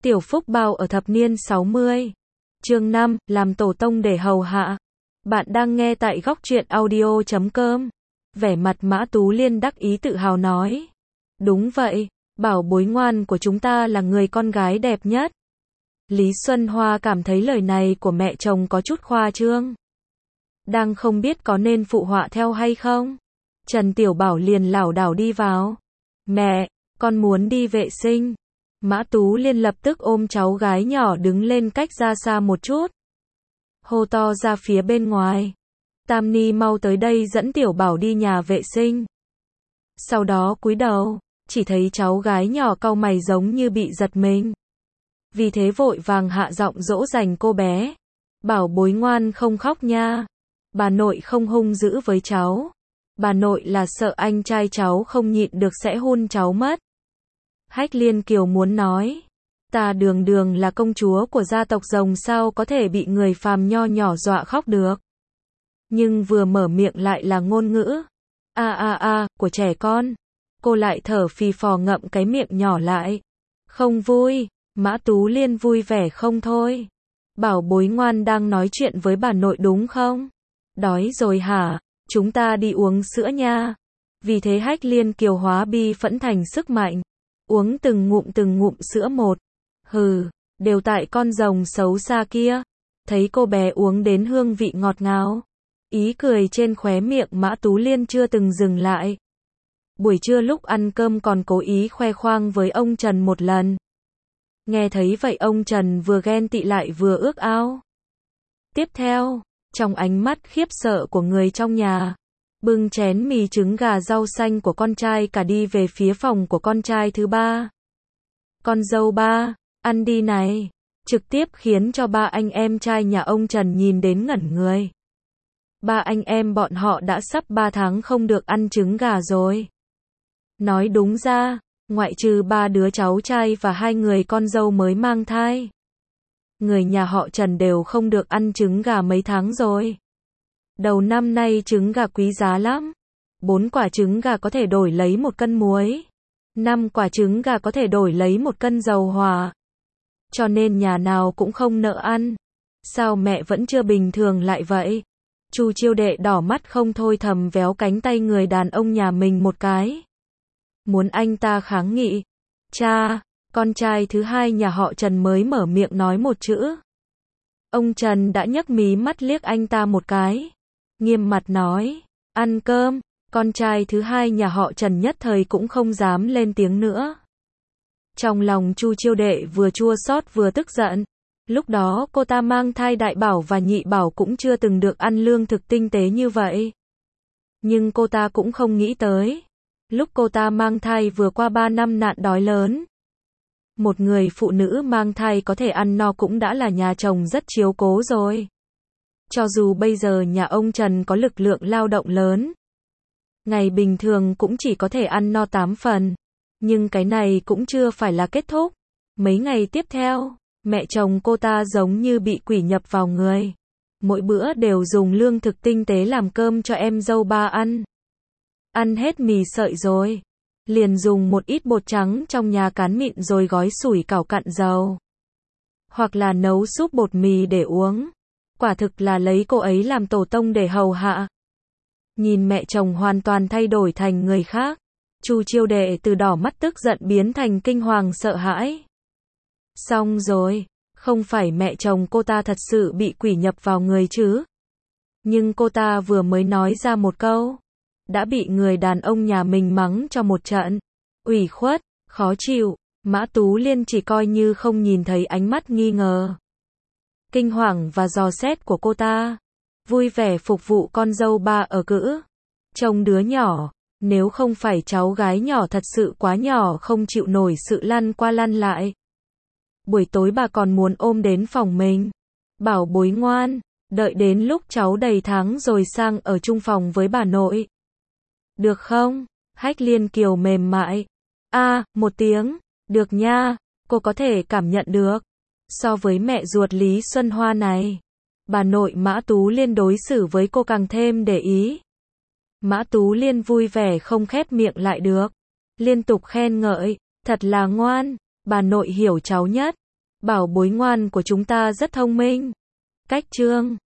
Tiểu Phúc Bao ở thập niên 60. Chương 5, làm tổ tông để hầu hạ. Bạn đang nghe tại góc truyện audio.com. Vẻ mặt Mã Tú Liên đắc ý tự hào nói. Đúng vậy, bảo bối ngoan của chúng ta là người con gái đẹp nhất. Lý Xuân Hoa cảm thấy lời này của mẹ chồng có chút khoa trương. Đang không biết có nên phụ họa theo hay không. Trần Tiểu Bảo liền lảo đảo đi vào. Mẹ, con muốn đi vệ sinh. Mã Tú Liên lập tức ôm cháu gái nhỏ đứng lên cách ra xa một chút. Hô to ra phía bên ngoài. Tam Ni mau tới đây dẫn Tiểu Bảo đi nhà vệ sinh. Sau đó cúi đầu, chỉ thấy cháu gái nhỏ cau mày giống như bị giật mình. Vì thế vội vàng hạ giọng dỗ dành cô bé. Bảo bối ngoan không khóc nha. Bà nội không hung dữ với cháu. Bà nội là sợ anh trai cháu không nhịn được sẽ hôn cháu mất. Hách Liên Kiều muốn nói. Ta đường đường là công chúa của gia tộc rồng sao có thể bị người phàm nho nhỏ dọa khóc được. Nhưng vừa mở miệng lại là ngôn ngữ. Của trẻ con. Cô lại thở phì phò ngậm cái miệng nhỏ lại. Không vui. Mã Tú Liên vui vẻ không thôi. Bảo bối ngoan đang nói chuyện với bà nội đúng không? Đói rồi hả? Chúng ta đi uống sữa nha. Vì thế Hách Liên Kiều hóa bi phẫn thành sức mạnh. Uống từng ngụm sữa một. Hừ, đều tại con rồng xấu xa kia. Thấy cô bé uống đến hương vị ngọt ngào. Ý cười trên khóe miệng Mã Tú Liên chưa từng dừng lại. Buổi trưa lúc ăn cơm còn cố ý khoe khoang với ông Trần một lần. Nghe thấy vậy ông Trần vừa ghen tị lại vừa ước ao. Tiếp theo, trong ánh mắt khiếp sợ của người trong nhà, bưng chén mì trứng gà rau xanh của con trai cả đi về phía phòng của con trai thứ ba. Con dâu ba, ăn đi này, trực tiếp khiến cho ba anh em trai nhà ông Trần nhìn đến ngẩn người. Ba anh em bọn họ đã sắp 3 tháng không được ăn trứng gà rồi. Nói đúng ra, ngoại trừ 3 đứa cháu trai và 2 người con dâu mới mang thai. Người nhà họ Trần đều không được ăn trứng gà mấy tháng rồi. Đầu năm nay trứng gà quý giá lắm. 4 quả trứng gà có thể đổi lấy 1 cân muối. 5 quả trứng gà có thể đổi lấy 1 cân dầu hỏa. Cho nên nhà nào cũng không nỡ ăn. Sao mẹ vẫn chưa bình thường lại vậy? Chu Chiêu Đệ đỏ mắt không thôi thầm véo cánh tay người đàn ông nhà mình một cái. Muốn anh ta kháng nghị. Cha, con trai thứ hai nhà họ Trần mới mở miệng nói một chữ. Ông Trần đã nhấc mí mắt liếc anh ta một cái. Nghiêm mặt nói, ăn cơm. Con trai thứ hai nhà họ Trần nhất thời cũng không dám lên tiếng nữa. Trong lòng Chu Chiêu Đệ vừa chua xót vừa tức giận. Lúc đó cô ta mang thai đại bảo và nhị bảo cũng chưa từng được ăn lương thực tinh tế như vậy. Nhưng cô ta cũng không nghĩ tới. Lúc cô ta mang thai vừa qua 3 năm nạn đói lớn. Một người phụ nữ mang thai có thể ăn no cũng đã là nhà chồng rất chiếu cố rồi. Cho dù bây giờ nhà ông Trần có lực lượng lao động lớn. Ngày bình thường cũng chỉ có thể ăn no 8 phần. Nhưng cái này cũng chưa phải là kết thúc. Mấy ngày tiếp theo, mẹ chồng cô ta giống như bị quỷ nhập vào người. Mỗi bữa đều dùng lương thực tinh tế làm cơm cho em dâu ba ăn. Ăn hết mì sợi rồi. Liền dùng một ít bột trắng trong nhà cán mịn rồi gói sủi cảo cặn dầu. Hoặc là nấu súp bột mì để uống. Quả thực là lấy cô ấy làm tổ tông để hầu hạ. Nhìn mẹ chồng hoàn toàn thay đổi thành người khác. Chu Chiêu Đệ từ đỏ mắt tức giận biến thành kinh hoàng sợ hãi. Xong rồi, không phải mẹ chồng cô ta thật sự bị quỷ nhập vào người chứ. Nhưng cô ta vừa mới nói ra một câu. Đã bị người đàn ông nhà mình mắng cho một trận. Ủy khuất, khó chịu. Mã Tú Liên chỉ coi như không nhìn thấy ánh mắt nghi ngờ, kinh hoàng và dò xét của cô ta. Vui vẻ phục vụ con dâu ba ở cữ. Trông đứa nhỏ, nếu không phải cháu gái nhỏ thật sự quá nhỏ không chịu nổi sự lăn qua lăn lại. Buổi tối bà còn muốn ôm đến phòng mình. Bảo bối ngoan, đợi đến lúc cháu đầy tháng rồi sang ở chung phòng với bà nội. Được không? Hách Liên Kiều mềm mại. Một tiếng. Được nha, cô có thể cảm nhận được. So với mẹ ruột Lý Xuân Hoa này, bà nội Mã Tú Liên đối xử với cô càng thêm để ý. Mã Tú Liên vui vẻ không khép miệng lại được. Liên tục khen ngợi, thật là ngoan, bà nội hiểu cháu nhất. Bảo bối ngoan của chúng ta rất thông minh. Cách chương